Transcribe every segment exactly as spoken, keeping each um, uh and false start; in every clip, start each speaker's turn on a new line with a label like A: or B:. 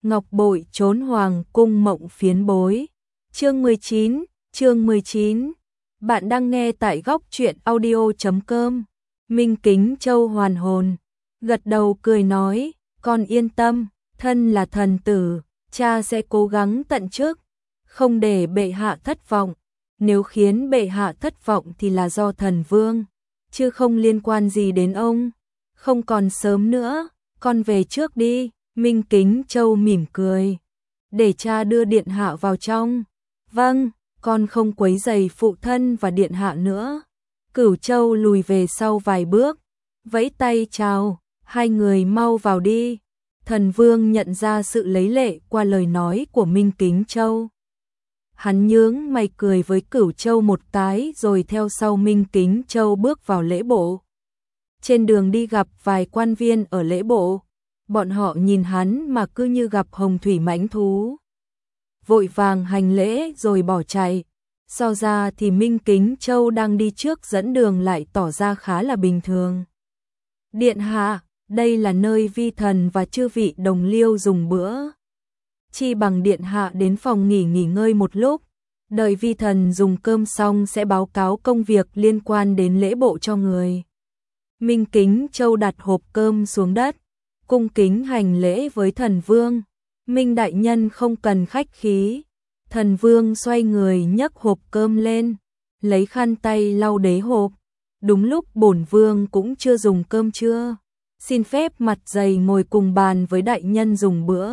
A: ngọc bội trốn hoàng cung mộng phiến bối. Chương mười chín, chương mười chín. Bạn đang nghe tại góc truyện audio chấm com. Minh Kính Châu hoàn hồn, gật đầu cười nói, con yên tâm, thân là thần tử, cha sẽ cố gắng tận trước, không để bệ hạ thất vọng. Nếu khiến bệ hạ thất vọng thì là do thần vương, chứ không liên quan gì đến ông. Không còn sớm nữa, con về trước đi. Minh Kính Châu mỉm cười, để cha đưa điện hạ vào trong. Vâng, con không quấy rầy phụ thân và điện hạ nữa. Cửu Châu lùi về sau vài bước, vẫy tay chào, hai người mau vào đi. Thần vương nhận ra sự lấy lệ qua lời nói của Minh Kính Châu. Hắn nhướng mày cười với Cửu Châu một cái rồi theo sau Minh Kính Châu bước vào lễ bộ. Trên đường đi gặp vài quan viên ở lễ bộ, bọn họ nhìn hắn mà cứ như gặp hồng thủy mãnh thú. Vội vàng hành lễ rồi bỏ chạy. So ra thì Minh Kính Châu đang đi trước dẫn đường lại tỏ ra khá là bình thường. Điện hạ, đây là nơi vi thần và chư vị đồng liêu dùng bữa. Chi bằng điện hạ đến phòng nghỉ nghỉ ngơi một lúc, đợi vi thần dùng cơm xong sẽ báo cáo công việc liên quan đến lễ bộ cho người. Minh Kính Châu đặt hộp cơm xuống đất, cung kính hành lễ với thần vương. Minh đại nhân không cần khách khí. Thần vương xoay người nhấc hộp cơm lên, lấy khăn tay lau đế hộp. Đúng lúc bổn vương cũng chưa dùng cơm trưa, xin phép mặt dày ngồi cùng bàn với đại nhân dùng bữa.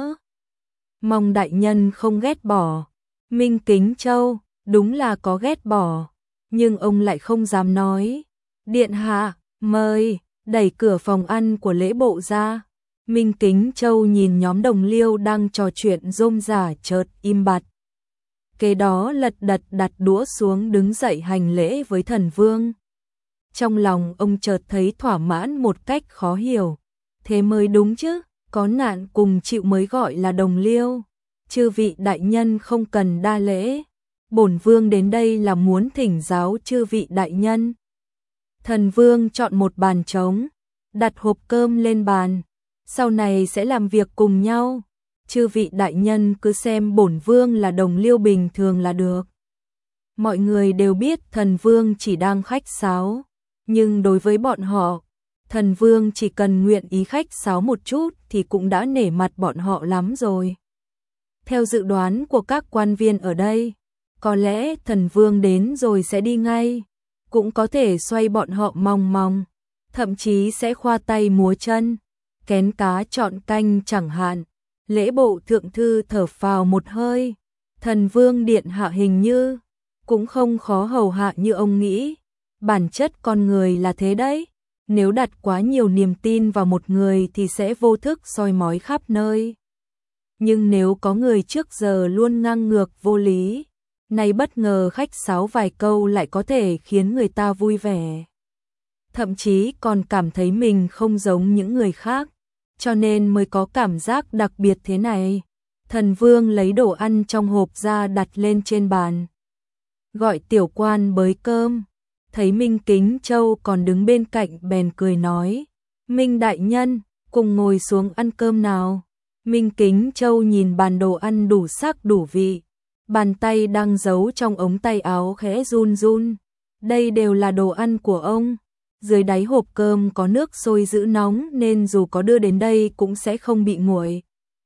A: Mong đại nhân không ghét bỏ. Minh Kính Châu đúng là có ghét bỏ, nhưng ông lại không dám nói. Điện hạ, mời. Đẩy cửa phòng ăn của lễ bộ ra. Minh Kính Châu nhìn nhóm đồng liêu đang trò chuyện rôm rả chợt im bặt. Kế đó lật đật đặt đũa xuống đứng dậy hành lễ với thần vương. Trong lòng ông chợt thấy thỏa mãn một cách khó hiểu. Thế mới đúng chứ, có nạn cùng chịu mới gọi là đồng liêu. Chư vị đại nhân không cần đa lễ. Bổn vương đến đây là muốn thỉnh giáo chư vị đại nhân. Thần vương chọn một bàn trống, đặt hộp cơm lên bàn. Sau này sẽ làm việc cùng nhau. Chư vị đại nhân cứ xem bổn vương là đồng liêu bình thường là được. Mọi người đều biết thần vương chỉ đang khách sáo, nhưng đối với bọn họ, thần vương chỉ cần nguyện ý khách sáo một chút thì cũng đã nể mặt bọn họ lắm rồi. Theo dự đoán của các quan viên ở đây, có lẽ thần vương đến rồi sẽ đi ngay, cũng có thể xoay bọn họ mòng mòng, thậm chí sẽ khoa tay múa chân, kén cá chọn canh chẳng hạn. Lễ bộ thượng thư thở phào một hơi, thần vương điện hạ hình như cũng không khó hầu hạ như ông nghĩ. Bản chất con người là thế đấy, nếu đặt quá nhiều niềm tin vào một người thì sẽ vô thức soi mói khắp nơi. Nhưng nếu có người trước giờ luôn ngang ngược vô lý, nay bất ngờ khách sáo vài câu lại có thể khiến người ta vui vẻ. Thậm chí còn cảm thấy mình không giống những người khác, cho nên mới có cảm giác đặc biệt thế này. Thần vương lấy đồ ăn trong hộp ra đặt lên trên bàn, gọi tiểu quan bới cơm. Thấy Minh Kính Châu còn đứng bên cạnh bèn cười nói, Minh đại nhân, cùng ngồi xuống ăn cơm nào. Minh Kính Châu nhìn bàn đồ ăn đủ sắc đủ vị, bàn tay đang giấu trong ống tay áo khẽ run run. Đây đều là đồ ăn của ông. Dưới đáy hộp cơm có nước sôi giữ nóng nên dù có đưa đến đây cũng sẽ không bị nguội.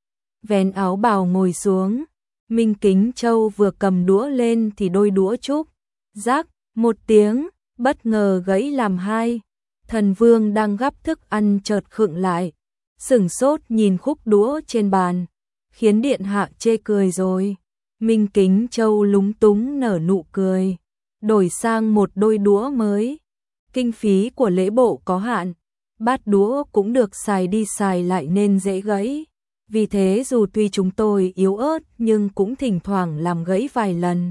A: Vén áo bào ngồi xuống, Minh Kính Châu vừa cầm đũa lên thì đôi đũa chúc rác một tiếng, bất ngờ gãy làm hai. Thần vương đang gắp thức ăn chợt khựng lại, sửng sốt nhìn khúc đũa trên bàn, khiến điện hạ chê cười rồi. Minh Kính Châu lúng túng nở nụ cười, đổi sang một đôi đũa mới. Kinh phí của lễ bộ có hạn, bát đũa cũng được xài đi xài lại nên dễ gãy. Vì thế dù tuy chúng tôi yếu ớt nhưng cũng thỉnh thoảng làm gãy vài lần.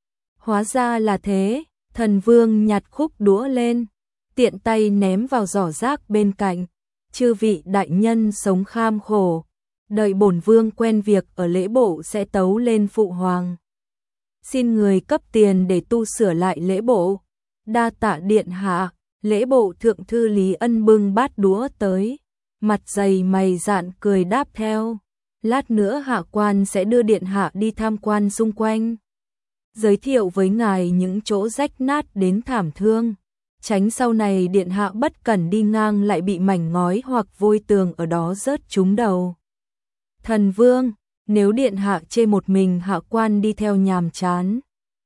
A: Hóa ra là thế. Thần vương nhặt khúc đũa lên, tiện tay ném vào giỏ rác bên cạnh. Chư vị đại nhân sống kham khổ, đợi bổn vương quen việc ở lễ bộ sẽ tấu lên phụ hoàng. Xin người cấp tiền để tu sửa lại lễ bộ. Đa tạ điện hạ. Lễ bộ thượng thư Lý Ân bưng bát đũa tới, mặt dày mày dạn cười đáp theo. Lát nữa hạ quan sẽ đưa điện hạ đi tham quan xung quanh, giới thiệu với ngài những chỗ rách nát đến thảm thương, tránh sau này điện hạ bất cẩn đi ngang lại bị mảnh ngói hoặc vôi tường ở đó rớt trúng đầu. Thần vương, nếu điện hạ chê một mình hạ quan đi theo nhàm chán,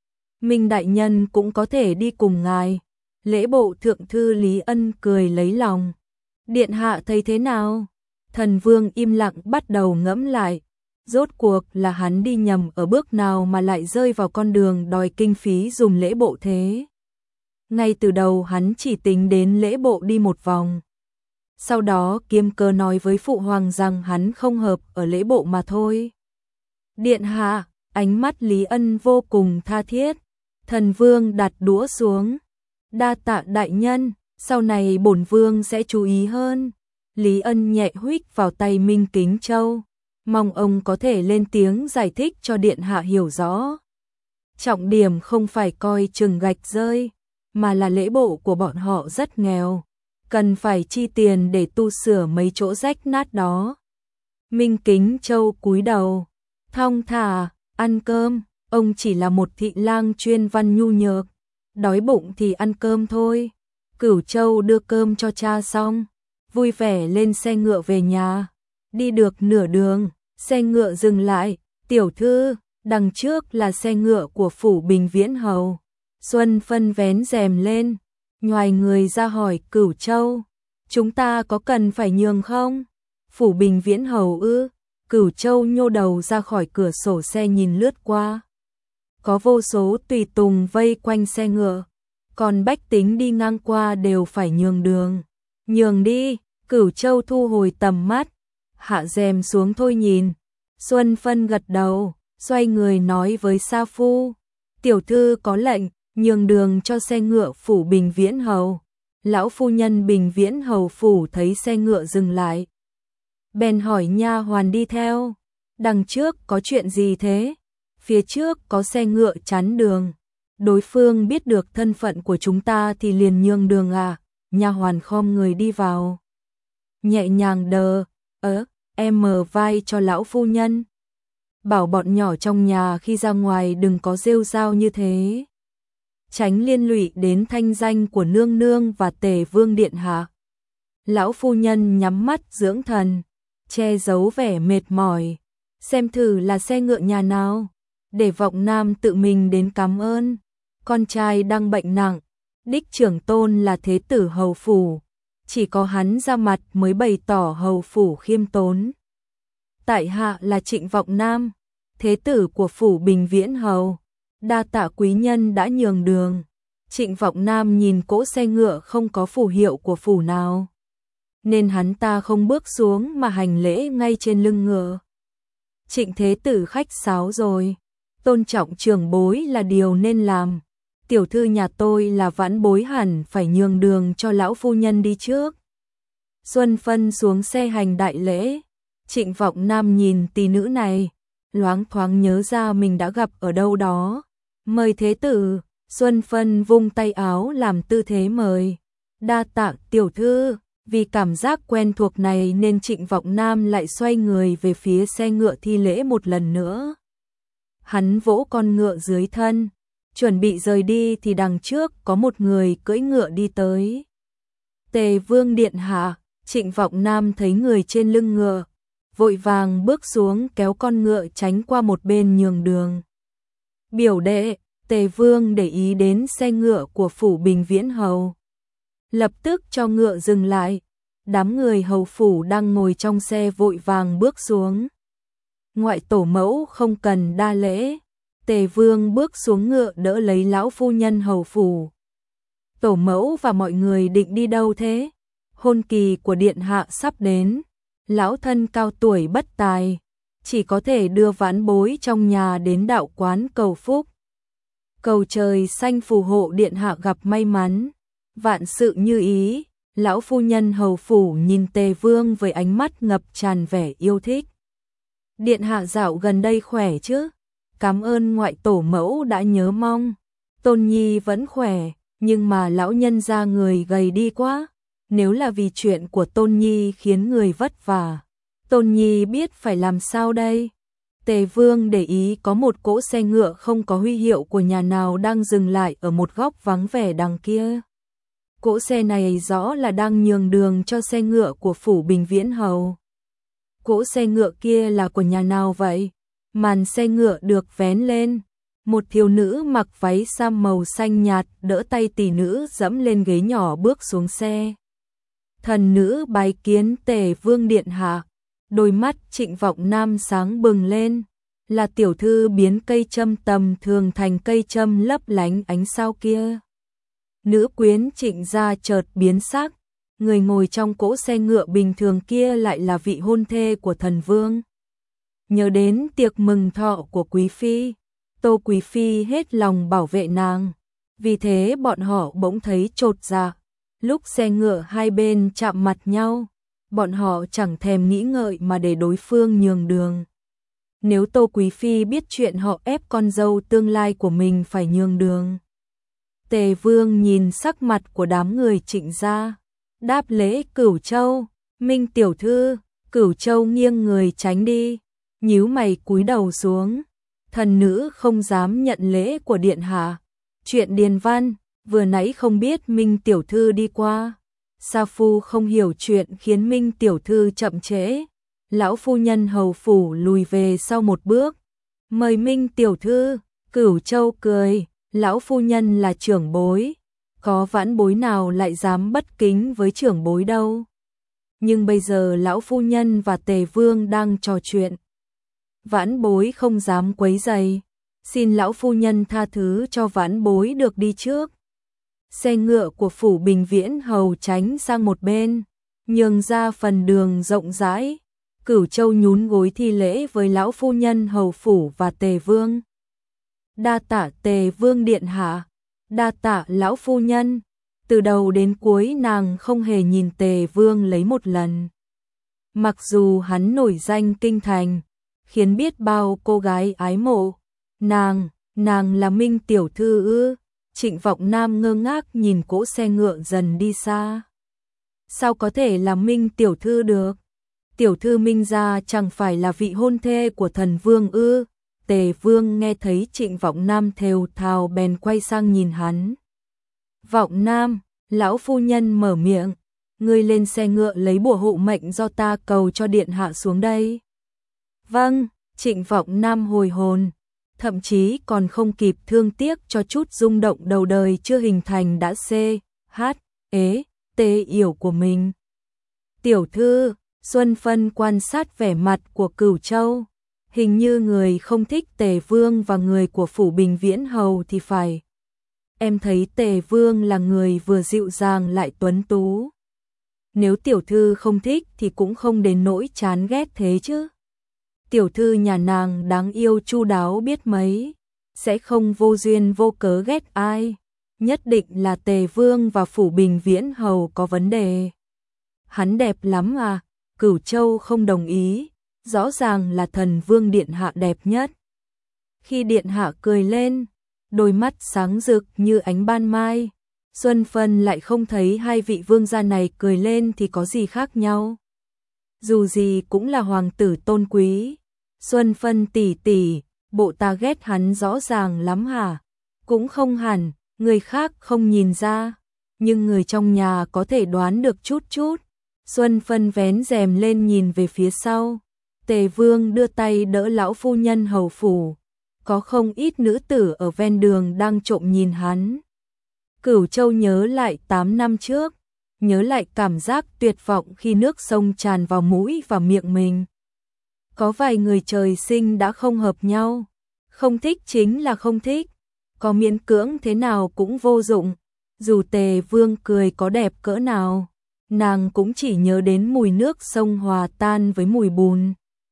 A: Minh đại nhân cũng có thể đi cùng ngài. Lễ bộ thượng thư Lý Ân cười lấy lòng. Điện hạ thấy thế nào? Thần vương im lặng bắt đầu ngẫm lại. Rốt cuộc là hắn đi nhầm ở bước nào mà lại rơi vào con đường đòi kinh phí dùng lễ bộ thế. Ngay từ đầu hắn chỉ tính đến lễ bộ đi một vòng. Sau đó kiêm cơ nói với phụ hoàng rằng hắn không hợp ở lễ bộ mà thôi. Điện hạ, ánh mắt Lý Ân vô cùng tha thiết. Thần vương đặt đũa xuống. Đa tạ đại nhân, sau này bổn vương sẽ chú ý hơn. Lý Ân nhẹ huých vào tay Minh Kính Châu, mong ông có thể lên tiếng giải thích cho điện hạ hiểu rõ. Trọng điểm không phải coi chừng gạch rơi, mà là lễ bộ của bọn họ rất nghèo, cần phải chi tiền để tu sửa mấy chỗ rách nát đó. Minh Kính Châu cúi đầu, thong thả, ăn cơm, ông chỉ là một thị lang chuyên văn nhu nhược, đói bụng thì ăn cơm thôi. Cửu Châu đưa cơm cho cha xong, vui vẻ lên xe ngựa về nhà. Đi được nửa đường, xe ngựa dừng lại. Tiểu thư, đằng trước là xe ngựa của phủ Bình Viễn Hầu. Xuân Phân vén rèm lên, nhoài người ra hỏi Cửu Châu, chúng ta có cần phải nhường không? Phủ Bình Viễn Hầu ư? Cửu Châu nhô đầu ra khỏi cửa sổ xe nhìn lướt qua. Có vô số tùy tùng vây quanh xe ngựa, còn bách tính đi ngang qua đều phải nhường đường. Nhường đi, Cửu Châu thu hồi tầm mắt, hạ rèm xuống thôi nhìn. Xuân Phân gật đầu, xoay người nói với Sa Phu, tiểu thư có lệnh, nhường đường cho xe ngựa phủ Bình Viễn Hầu. Lão phu nhân Bình Viễn Hầu phủ thấy xe ngựa dừng lại, bèn hỏi nha hoàn đi theo, đằng trước có chuyện gì thế? Phía trước có xe ngựa chắn đường, đối phương biết được thân phận của chúng ta thì liền nhường đường à? Nha hoàn khom người đi vào, nhẹ nhàng đờ ớ em mờ vai cho lão phu nhân, bảo bọn nhỏ trong nhà khi ra ngoài đừng có rêu rao như thế, tránh liên lụy đến thanh danh của nương nương và Tề Vương điện hạ. Lão phu nhân nhắm mắt dưỡng thần, che giấu vẻ mệt mỏi, xem thử là xe ngựa nhà nào, để Vọng Nam tự mình đến cảm ơn. Con trai đang bệnh nặng, đích trưởng tôn là thế tử hầu phủ, chỉ có hắn ra mặt mới bày tỏ hầu phủ khiêm tốn. Tại hạ là Trịnh Vọng Nam, thế tử của phủ Bình Viễn Hầu, đa tạ quý nhân đã nhường đường. Trịnh Vọng Nam nhìn cỗ xe ngựa không có phù hiệu của phủ nào, nên hắn ta không bước xuống mà hành lễ ngay trên lưng ngựa. Trịnh thế tử khách sáo rồi, tôn trọng trưởng bối là điều nên làm. Tiểu thư nhà tôi là vãn bối hẳn phải nhường đường cho lão phu nhân đi trước. Xuân Phân xuống xe hành đại lễ. Trịnh Vọng Nam nhìn tỷ nữ này, loáng thoáng nhớ ra mình đã gặp ở đâu đó. Mời thế tử. Xuân Phân vung tay áo làm tư thế mời. Đa tạ tiểu thư. Vì cảm giác quen thuộc này nên Trịnh Vọng Nam lại xoay người về phía xe ngựa thi lễ một lần nữa. Hắn vỗ con ngựa dưới thân, chuẩn bị rời đi thì đằng trước có một người cưỡi ngựa đi tới. Tề Vương điện hạ. Trịnh Vọng Nam thấy người trên lưng ngựa, vội vàng bước xuống kéo con ngựa tránh qua một bên nhường đường. Biểu đệ. Tề Vương để ý đến xe ngựa của phủ Bình Viễn Hầu, lập tức cho ngựa dừng lại. Đám người hầu phủ đang ngồi trong xe vội vàng bước xuống. Ngoại tổ mẫu không cần đa lễ. Tề Vương bước xuống ngựa đỡ lấy lão phu nhân hầu phủ. Tổ mẫu và mọi người định đi đâu thế? Hôn kỳ của điện hạ sắp đến. Lão thân cao tuổi bất tài, chỉ có thể đưa vãn bối trong nhà đến đạo quán cầu phúc. Cầu trời xanh phù hộ điện hạ gặp may mắn, vạn sự như ý. Lão phu nhân hầu phủ nhìn Tề Vương với ánh mắt ngập tràn vẻ yêu thích. Điện hạ dạo gần đây khỏe chứ? Cảm ơn ngoại tổ mẫu đã nhớ mong. Tôn nhi vẫn khỏe, nhưng mà lão nhân gia người gầy đi quá. Nếu là vì chuyện của Tôn nhi khiến người vất vả, Tôn Nhi biết phải làm sao đây? Tề Vương để ý có một cỗ xe ngựa không có huy hiệu của nhà nào đang dừng lại ở một góc vắng vẻ đằng kia. Cỗ xe này rõ là đang nhường đường cho xe ngựa của phủ Bình Viễn Hầu. Cỗ xe ngựa kia là của nhà nào vậy? Màn xe ngựa được vén lên. Một thiếu nữ mặc váy sam màu xanh nhạt đỡ tay tỷ nữ dẫm lên ghế nhỏ bước xuống xe. Thần nữ bái kiến Tề Vương điện hạ. Đôi mắt Trịnh Vọng Nam sáng bừng lên, là tiểu thư biến cây châm tầm thường thành cây châm lấp lánh ánh sao kia. Nữ quyến Trịnh gia chợt biến sắc, người ngồi trong cỗ xe ngựa bình thường kia lại là vị hôn thê của thần vương. Nhớ đến tiệc mừng thọ của quý phi, Tô quý phi hết lòng bảo vệ nàng, vì thế bọn họ bỗng thấy chột dạ. Lúc xe ngựa hai bên chạm mặt nhau, bọn họ chẳng thèm nghĩ ngợi mà để đối phương nhường đường. Nếu Tô quý phi biết chuyện họ ép con dâu tương lai của mình phải nhường đường. Tề Vương nhìn sắc mặt của đám người Trịnh gia, đáp lễ Cửu Châu. Minh tiểu thư. Cửu Châu nghiêng người tránh đi, nhíu mày cúi đầu xuống. Thần nữ không dám nhận lễ của điện hạ. Chuyện điền văn, vừa nãy không biết Minh tiểu thư đi qua. Sa phu không hiểu chuyện khiến Minh tiểu thư chậm trễ. Lão phu nhân hầu phủ lùi về sau một bước. Mời Minh tiểu thư. Cửu Châu cười, lão phu nhân là trưởng bối, có vãn bối nào lại dám bất kính với trưởng bối đâu. Nhưng bây giờ lão phu nhân và Tề Vương đang trò chuyện, vãn bối không dám quấy rầy, xin lão phu nhân tha thứ cho vãn bối được đi trước. Xe ngựa của phủ Bình Viễn Hầu tránh sang một bên, nhường ra phần đường rộng rãi. Cửu Châu nhún gối thi lễ với lão phu nhân hầu phủ và Tề Vương. Đa tạ Tề Vương điện hạ, đa tạ lão phu nhân. Từ đầu đến cuối nàng không hề nhìn Tề Vương lấy một lần. Mặc dù hắn nổi danh kinh thành, khiến biết bao cô gái ái mộ. Nàng, nàng là Minh tiểu thư ư? Trịnh Vọng Nam ngơ ngác nhìn cỗ xe ngựa dần đi xa. Sao có thể là Minh tiểu thư được? Tiểu thư Minh gia chẳng phải là vị hôn thê của thần vương ư? Tề Vương nghe thấy Trịnh Vọng Nam thều thào bèn quay sang nhìn hắn. Vọng Nam, lão phu nhân mở miệng, ngươi lên xe ngựa lấy bùa hộ mệnh do ta cầu cho điện hạ xuống đây. Vâng, Trịnh Vọng Nam hồi hồn, thậm chí còn không kịp thương tiếc cho chút rung động đầu đời chưa hình thành đã xê, hát, ế, tê yểu của mình. Tiểu thư, Xuân Phân quan sát vẻ mặt của Cửu Châu. Hình như người không thích Tề Vương và người của phủ Bình Viễn Hầu thì phải. Em thấy Tề Vương là người vừa dịu dàng lại tuấn tú. Nếu tiểu thư không thích thì cũng không đến nỗi chán ghét thế chứ. Tiểu thư nhà nàng đáng yêu chu đáo biết mấy, sẽ không vô duyên vô cớ ghét ai. Nhất định là Tề Vương và phủ Bình Viễn Hầu có vấn đề. Hắn đẹp lắm à? Cửu Châu không đồng ý. Rõ ràng là thần vương điện hạ đẹp nhất. Khi điện hạ cười lên, đôi mắt sáng rực như ánh ban mai. Xuân Phân lại không thấy hai vị vương gia này cười lên thì có gì khác nhau. Dù gì cũng là hoàng tử tôn quý. Xuân Phân tỷ tỷ, bộ ta ghét hắn rõ ràng lắm hả? Cũng không hẳn, người khác không nhìn ra, nhưng người trong nhà có thể đoán được chút chút. Xuân Phân vén rèm lên nhìn về phía sau. Tề Vương đưa tay đỡ lão phu nhân hầu phủ, có không ít nữ tử ở ven đường đang trộm nhìn hắn. Cửu Châu nhớ lại tám năm trước, nhớ lại cảm giác tuyệt vọng khi nước sông tràn vào mũi và miệng mình. Có vài người trời sinh đã không hợp nhau, không thích chính là không thích, có miễn cưỡng thế nào cũng vô dụng. Dù Tề Vương cười có đẹp cỡ nào, nàng cũng chỉ nhớ đến mùi nước sông hòa tan với mùi bùn.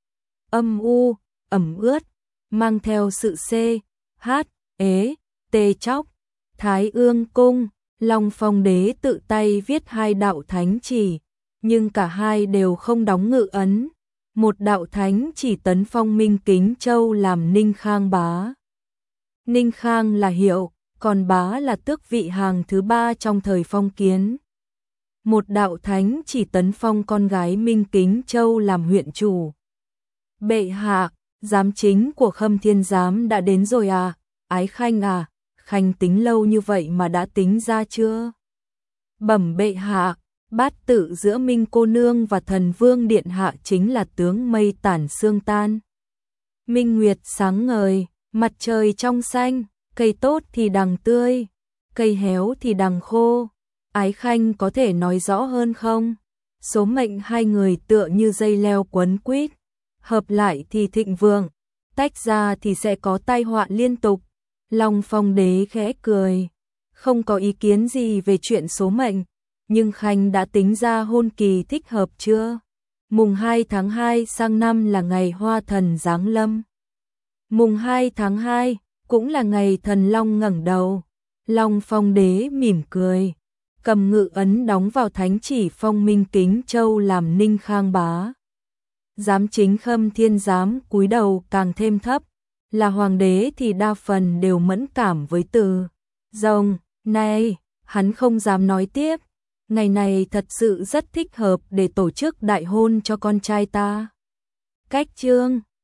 A: Âm u, ẩm ướt, mang theo sự xê, hát, ế, tê chóc. Thái Ương Cung, Long Phong Đế tự tay viết hai đạo thánh chỉ, nhưng cả hai đều không đóng ngự ấn. Một đạo thánh chỉ tấn phong Minh Kính Châu làm Ninh Khang bá. Ninh Khang là hiệu, còn bá là tước vị hàng thứ ba trong thời phong kiến. một đạo thánh chỉ tấn phong con gái Minh Kính Châu làm huyện chủ. Bệ hạ, giám chính của Khâm Thiên Giám đã đến rồi à, Ái Khanh à, Khanh tính lâu như vậy mà đã tính ra chưa? Bẩm bệ hạ, bát tự giữa Minh cô nương và Thần Vương điện hạ chính là tướng mây tản sương tan. Minh nguyệt sáng ngời, mặt trời trong xanh, cây tốt thì đằng tươi, cây héo thì đằng khô. Ái Khanh có thể nói rõ hơn không? Số mệnh hai người tựa như dây leo quấn quýt, hợp lại thì thịnh vượng, tách ra thì sẽ có tai họa liên tục. Long Phong đế khẽ cười, không có ý kiến gì về chuyện số mệnh, nhưng Khanh đã tính ra hôn kỳ thích hợp chưa? Mùng hai tháng hai sang năm là ngày Hoa Thần giáng lâm. Mùng hai tháng hai cũng là ngày Thần Long ngẩng đầu. Long Phong đế mỉm cười, cầm ngự ấn đóng vào thánh chỉ phong Minh Kính Châu làm Ninh Khang bá. Giám chính Khâm Thiên Giám cúi đầu càng thêm thấp, là hoàng đế thì đa phần đều mẫn cảm với từ rồng này, hắn không dám nói tiếp. Ngày này thật sự rất thích hợp để tổ chức đại hôn cho con trai ta. Cách chương